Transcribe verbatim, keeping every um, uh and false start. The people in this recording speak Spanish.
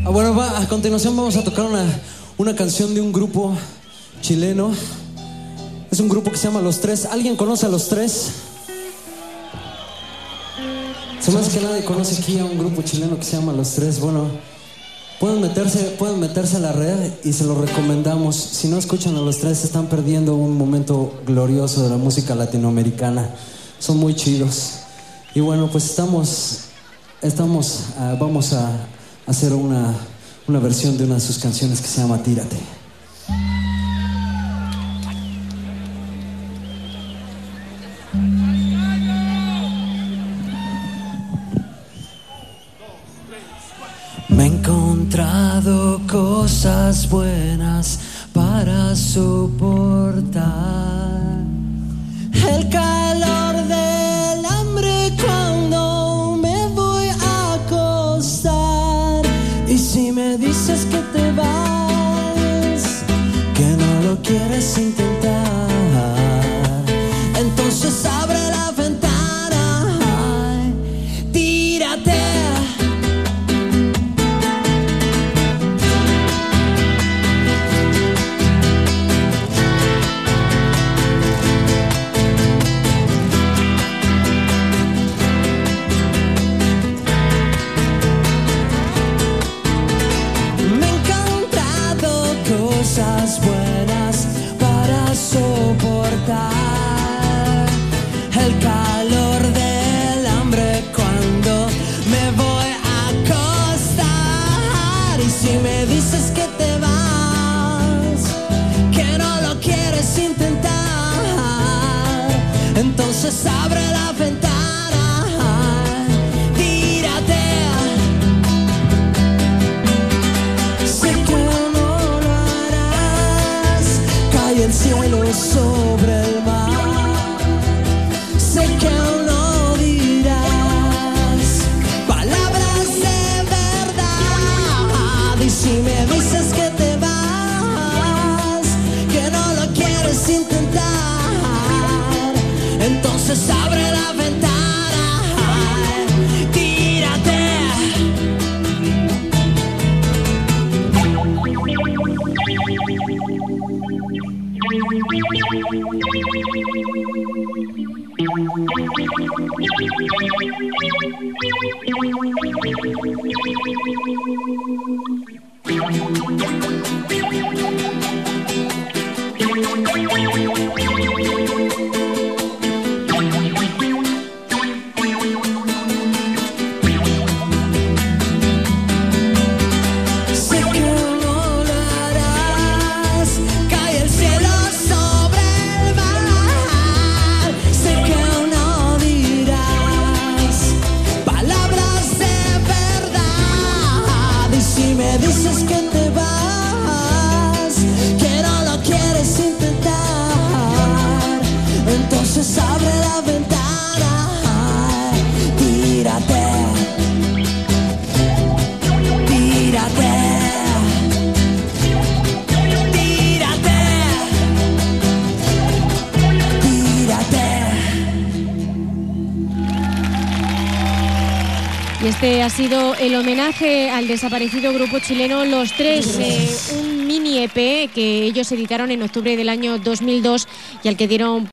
Ah, bueno, va, a continuación vamos a tocar una, una canción de un grupo chileno. Es un grupo que se llama Los Tres. ¿Alguien conoce a Los Tres? Se me hace que nadie conoce aquí a un grupo chileno que se llama Los Tres. Bueno, pueden meterse, pueden meterse a la red y se los recomendamos. Si no escuchan a Los Tres, se están perdiendo un momento glorioso de la música latinoamericana. Son muy chidos. Y bueno, pues estamos, estamos, uh, vamos a hacer una, una versión de una de sus canciones que se llama Tírate. Me he encontrado cosas buenas para soportar el calor del hambre cuando me voy a acostar. Y si me dices que te vas, que no lo quieres intentar, entonces abre la ventana, tírate. Cosas buenas para soportar el calor del hambre cuando me voy a acostar. Y si me dices que te vas, que no lo quieres intentar, entonces abre la ventana, tírate. El cielo sobre el mar, sé que aún no dirás palabras de verdad. Y si me dices que te vas, que no lo quieres intentar, entonces abre la ventana, tírate. Dices que te vas, que no lo quieres intentar, entonces abre la ventana, tírate, tírate, tírate, tírate. Y este ha sido el homenaje al desaparecido grupo chileno Los Tres, eh, un mini E P que ellos editaron en octubre del año dos mil dos y al que dieron